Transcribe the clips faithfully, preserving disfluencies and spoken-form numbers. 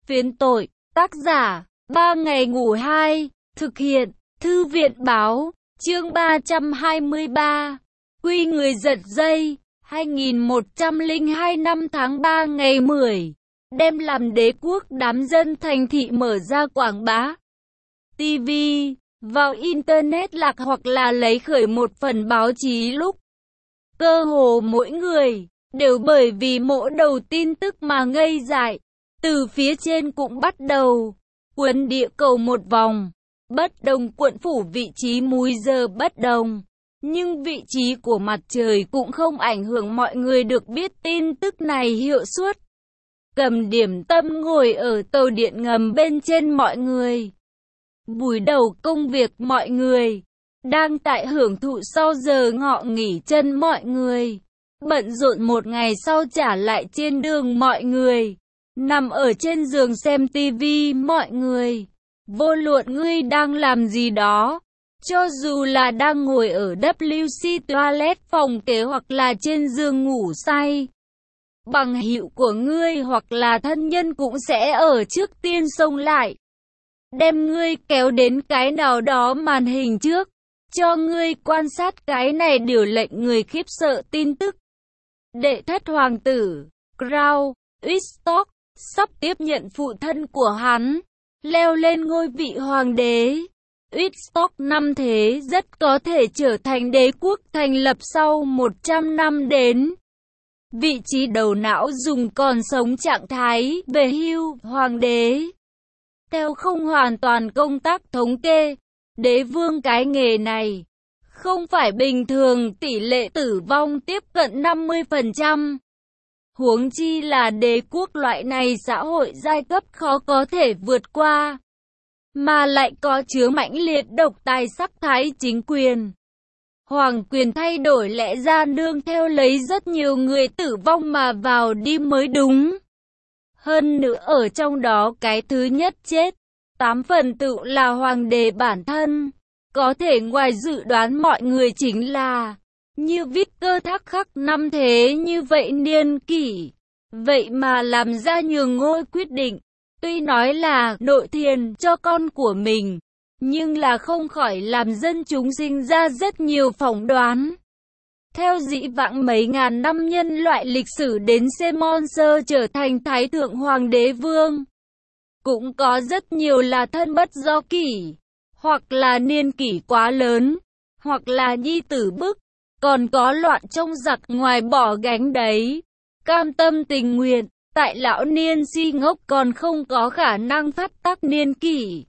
Phiến tội, tác giả, ba ngày ngủ hai, thực hiện, Thư viện Báo, chương ba trăm hai mươi ba, Quy người giật dây, hai nghìn một trăm lẻ hai năm tháng ba ngày mười, đem làm đế quốc đám dân thành thị mở ra quảng bá. ti vi, vào Internet lạc hoặc là lấy khởi một phần báo chí lúc. Cơ hồ mỗi người, đều bởi vì mỗ đầu tin tức mà ngây dại. Từ phía trên cũng bắt đầu, quấn địa cầu một vòng, bất đồng quận phủ vị trí múi giờ bất đồng. Nhưng vị trí của mặt trời cũng không ảnh hưởng mọi người được biết tin tức này hiệu suất. Cầm điểm tâm ngồi ở tàu điện ngầm bên trên mọi người. Buổi đầu công việc mọi người, đang tại hưởng thụ sau giờ ngọ nghỉ chân mọi người. Bận rộn một ngày sau trả lại trên đường mọi người. Nằm ở trên giường xem tivi mọi người. Vô luận ngươi đang làm gì đó. Cho dù là đang ngồi ở vê kép xê toilet phòng kế hoặc là trên giường ngủ say. Bằng hữu của ngươi hoặc là thân nhân cũng sẽ ở trước tiên xông lại. Đem ngươi kéo đến cái nào đó màn hình trước. Cho ngươi quan sát cái này điều lệnh người khiếp sợ tin tức. Đệ thất hoàng tử, Crown, Wistock, sắp tiếp nhận phụ thân của hắn, leo lên ngôi vị hoàng đế. Wistock năm thế rất có thể trở thành đế quốc thành lập sau một trăm năm đến. Vị trí đầu não dùng còn sống trạng thái về hưu hoàng đế. Theo không hoàn toàn công tác thống kê, đế vương cái nghề này không phải bình thường, tỷ lệ tử vong tiếp cận năm mươi phần trăm. Huống chi là đế quốc loại này xã hội giai cấp khó có thể vượt qua, mà lại có chứa mãnh liệt độc tài sắc thái chính quyền. Hoàng quyền thay đổi lẽ ra nương theo lấy rất nhiều người tử vong mà vào đi mới đúng. Hơn nữa ở trong đó cái thứ nhất chết, tám phần tự là hoàng đế bản thân. Có thể ngoài dự đoán mọi người chính là, như vít cơ thác khắc năm thế như vậy niên kỷ. Vậy mà làm ra nhường ngôi quyết định, tuy nói là nội thiền cho con của mình, nhưng là không khỏi làm dân chúng sinh ra rất nhiều phỏng đoán. Theo dĩ vãng mấy ngàn năm nhân loại lịch sử đến Semonser trở thành Thái Thượng Hoàng đế Vương, cũng có rất nhiều là thân bất do kỷ, hoặc là niên kỷ quá lớn, hoặc là nhi tử bức, còn có loạn trong giặc ngoài bỏ gánh đấy. Cam tâm tình nguyện, tại lão niên si ngốc còn không có khả năng phát tác niên kỷ.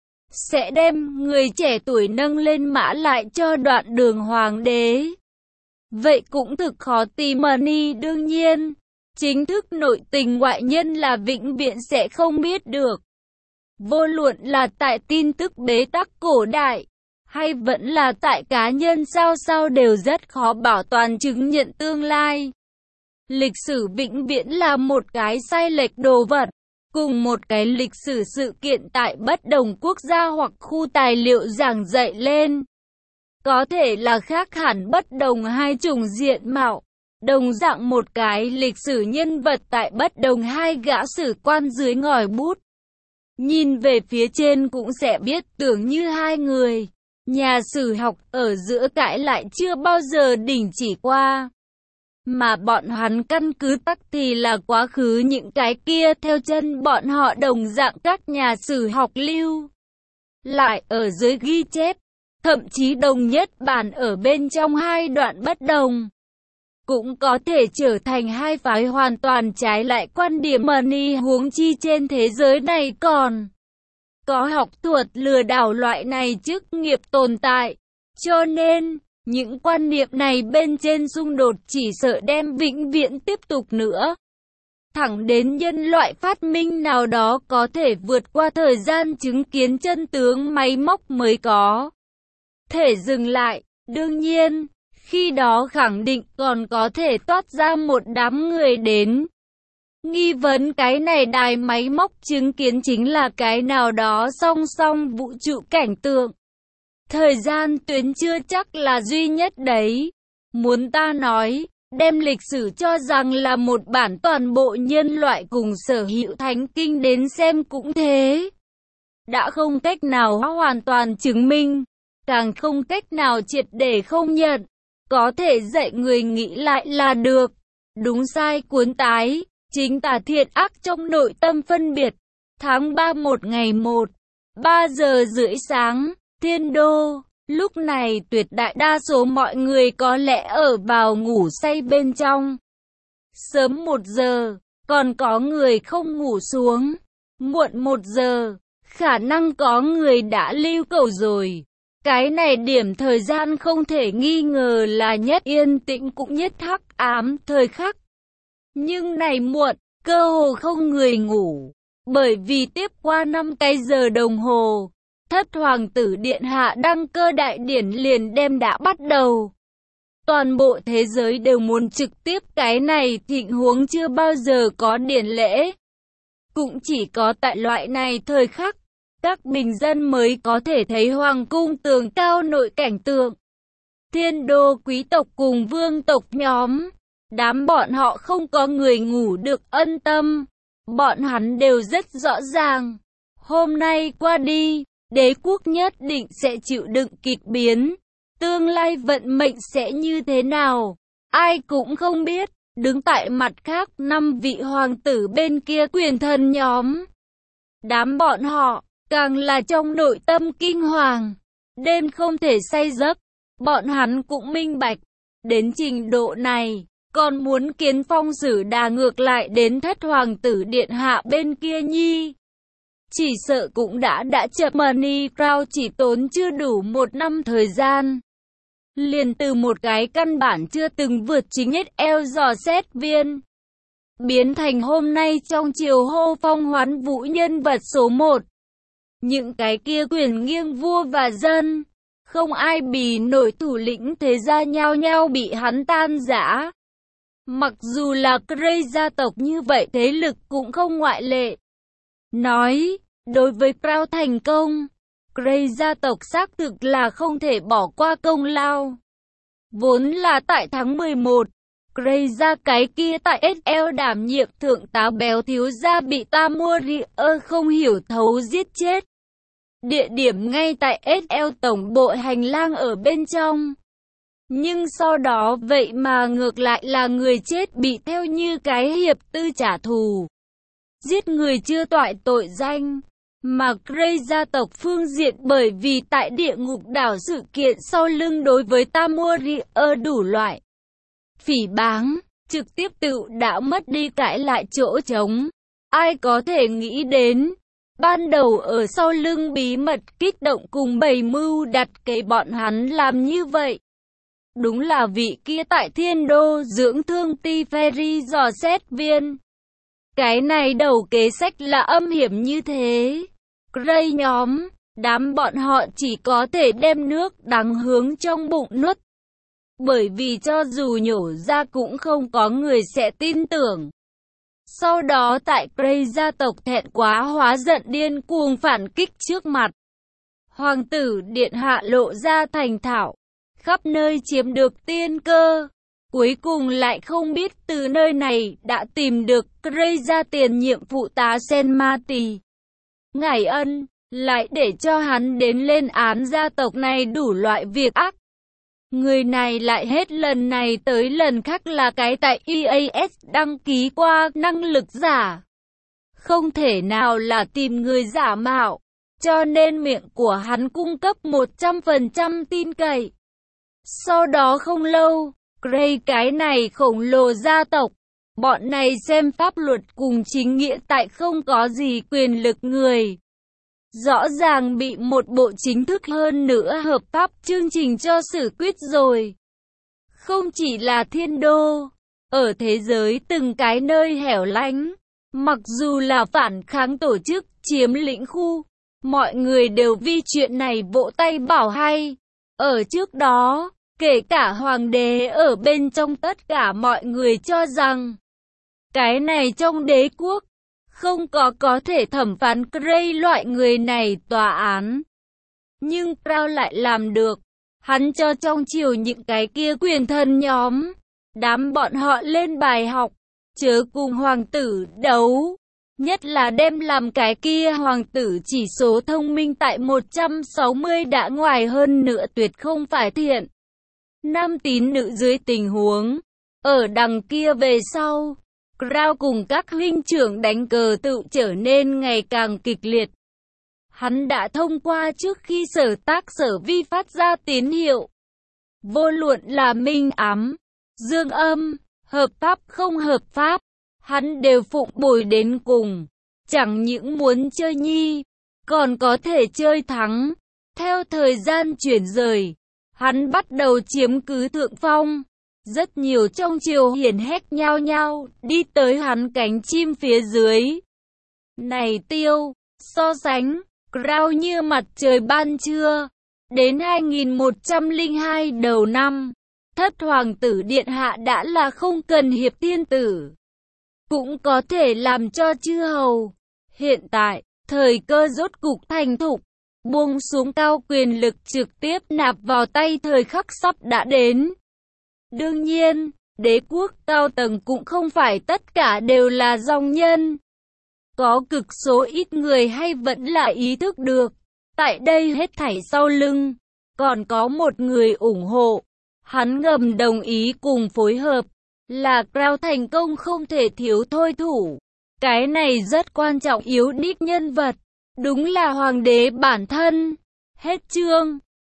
Sẽ đem người trẻ tuổi nâng lên mã lại cho đoạn đường hoàng đế. Vậy cũng thực khó tìm money đương nhiên. Chính thức nội tình ngoại nhân là vĩnh viễn sẽ không biết được. Vô luận là tại tin tức bế tắc cổ đại, hay vẫn là tại cá nhân sao sao đều rất khó bảo toàn chứng nhận tương lai. Lịch sử vĩnh viễn là một cái sai lệch đồ vật, cùng một cái lịch sử sự kiện tại bất đồng quốc gia hoặc khu tài liệu giảng dạy lên. Có thể là khác hẳn bất đồng hai chủng diện mạo, đồng dạng một cái lịch sử nhân vật tại bất đồng hai gã sử quan dưới ngòi bút. Nhìn về phía trên cũng sẽ biết tưởng như hai người, nhà sử học ở giữa cãi lại chưa bao giờ đình chỉ qua. Mà bọn hắn căn cứ tắc thì là quá khứ những cái kia theo chân bọn họ đồng dạng các nhà sử học lưu. Lại ở dưới ghi chép, thậm chí đồng nhất bản ở bên trong hai đoạn bất đồng. Cũng có thể trở thành hai phái hoàn toàn trái lại quan điểm money huống chi trên thế giới này còn có học thuật lừa đảo loại này chức nghiệp tồn tại. Cho nên, những quan niệm này bên trên xung đột chỉ sợ đem vĩnh viễn tiếp tục nữa. Thẳng đến nhân loại phát minh nào đó có thể vượt qua thời gian chứng kiến chân tướng máy móc mới có thể dừng lại. Đương nhiên, khi đó khẳng định còn có thể toát ra một đám người đến nghi vấn cái này đài máy móc chứng kiến chính là cái nào đó song song vũ trụ cảnh tượng. Thời gian tuyến chưa chắc là duy nhất đấy. Muốn ta nói, đem lịch sử cho rằng là một bản toàn bộ nhân loại cùng sở hữu thánh kinh đến xem cũng thế. Đã không cách nào hoàn toàn chứng minh, càng không cách nào triệt để không nhận, có thể dạy người nghĩ lại là được. Đúng sai cuốn tái, chính tà thiện ác trong nội tâm phân biệt. Tháng ba một ngày một, ba giờ rưỡi sáng, Thiên Đô. Lúc này tuyệt đại đa số mọi người có lẽ ở vào ngủ say bên trong. Sớm một giờ, còn có người không ngủ xuống. Muộn một giờ, khả năng có người đã lưu cầu rồi. Cái này điểm thời gian không thể nghi ngờ là nhất yên tĩnh cũng nhất hắc ám thời khắc. Nhưng này muộn, cơ hồ không người ngủ. Bởi vì tiếp qua năm cái giờ đồng hồ, Thất Hoàng tử Điện Hạ đăng cơ đại điển liền đem đã bắt đầu. Toàn bộ thế giới đều muốn trực tiếp cái này thịnh huống chưa bao giờ có điển lễ. Cũng chỉ có tại loại này thời khắc, các bình dân mới có thể thấy hoàng cung tường cao nội cảnh tượng. Thiên đô quý tộc cùng vương tộc nhóm, đám bọn họ không có người ngủ được ân tâm. Bọn hắn đều rất rõ ràng, hôm nay qua đi, đế quốc nhất định sẽ chịu đựng kịch biến. Tương lai vận mệnh sẽ như thế nào, ai cũng không biết. Đứng tại mặt khác năm vị hoàng tử bên kia quyền thần nhóm, đám bọn họ càng là trong nội tâm kinh hoàng, đêm không thể say giấc. Bọn hắn cũng minh bạch, đến trình độ này, còn muốn kiến phong sử đà ngược lại đến Thất Hoàng tử Điện Hạ bên kia nhi. Chỉ sợ cũng đã đã chậm. Money Crown chỉ tốn chưa đủ một năm thời gian, liền từ một cái căn bản chưa từng vượt chính hết eo dò xét viên, biến thành hôm nay trong triều hô phong hoán vũ nhân vật số một. Những cái kia quyền nghiêng vua và dân, không ai bì nổi thủ lĩnh thế gia nhao nhao bị hắn tan rã. Mặc dù là Grey gia tộc như vậy thế lực cũng không ngoại lệ. Nói, đối với Crown thành công, Grey gia tộc xác thực là không thể bỏ qua công lao. Vốn là tại tháng mười một, Grey gia cái kia tại ét lờ đảm nhiệm thượng tá béo thiếu gia bị Tamurier không hiểu thấu giết chết. Địa điểm ngay tại ét lờ tổng bộ hành lang ở bên trong. Nhưng sau đó vậy mà ngược lại là người chết bị theo như cái hiệp tư trả thù. Giết người chưa toại tội danh. Mà Grey gia tộc phương diện bởi vì tại địa ngục đảo sự kiện sau lưng đối với Tamurier đủ loại phỉ báng, trực tiếp tự đã mất đi cãi lại chỗ trống. Ai có thể nghĩ đến, ban đầu ở sau lưng bí mật kích động cùng bày mưu đặt kế bọn hắn làm như vậy. Đúng là vị kia tại Thiên Đô dưỡng thương ti Ferry dò xét viên. Cái này đầu kế sách là âm hiểm như thế. Grey nhóm, đám bọn họ chỉ có thể đem nước đắng hướng trong bụng nuốt. Bởi vì cho dù nhổ ra cũng không có người sẽ tin tưởng. Sau đó tại Grey gia tộc thẹn quá hóa giận điên cuồng phản kích trước mặt. Hoàng tử Điện Hạ lộ ra thành thạo, khắp nơi chiếm được tiên cơ. Cuối cùng lại không biết từ nơi này đã tìm được Grey gia tiền nhiệm phụ tá Senmati. Ngải ân, lại để cho hắn đến lên án gia tộc này đủ loại việc ác. Người này lại hết lần này tới lần khác là cái tại e a ét đăng ký qua năng lực giả. Không thể nào là tìm người giả mạo, cho nên miệng của hắn cung cấp một trăm phần trăm tin cậy. Sau đó không lâu, Grey cái này khổng lồ gia tộc, bọn này xem pháp luật cùng chính nghĩa tại không có gì quyền lực người. Rõ ràng bị một bộ chính thức hơn nữa hợp pháp chương trình cho xử quyết rồi. Không chỉ là Thiên Đô, ở thế giới từng cái nơi hẻo lánh, mặc dù là phản kháng tổ chức chiếm lĩnh khu, mọi người đều vì chuyện này vỗ tay bảo hay. Ở trước đó, kể cả hoàng đế ở bên trong tất cả mọi người cho rằng, cái này trong đế quốc, không có có thể thẩm phán Grey loại người này tòa án. Nhưng Crown lại làm được. Hắn cho trong triều những cái kia quyền thần nhóm, Đám bọn họ lên bài học, chớ cùng hoàng tử đấu. Nhất là đem làm cái kia hoàng tử chỉ số thông minh tại một trăm sáu mươi đã ngoài hơn nữa tuyệt không phải thiện. Nam tín nữ dưới tình huống. Ở đằng kia về sau, Crown cùng các huynh trưởng đánh cờ tự trở nên ngày càng kịch liệt. Hắn đã thông qua trước khi sở tác sở vi phát ra tín hiệu. Vô luận là minh ám, dương âm, hợp pháp không hợp pháp, hắn đều phụng bồi đến cùng. Chẳng những muốn chơi nhi, còn có thể chơi thắng. Theo thời gian chuyển rời, hắn bắt đầu chiếm cứ thượng phong. Rất nhiều trong triều hiển hét nhao nhao, đi tới hắn cánh chim phía dưới. Này Tiêu, so sánh, Crown như mặt trời ban trưa. Đến hai nghìn một trăm lẻ hai đầu năm, thất hoàng tử điện hạ đã là không cần hiệp thiên tử, cũng có thể làm cho chư hầu. Hiện tại, thời cơ rốt cục thành thục, buông xuống cao quyền lực trực tiếp nạp vào tay thời khắc sắp đã đến. Đương nhiên, đế quốc cao tầng cũng không phải tất cả đều là dòng nhân. Có cực số ít người hay vẫn là ý thức được, tại đây hết thảy sau lưng, còn có một người ủng hộ. Hắn ngầm đồng ý cùng phối hợp, là Crown thành công không thể thiếu thôi thủ. Cái này rất quan trọng, yếu đích nhân vật, đúng là hoàng đế bản thân. Hết chương.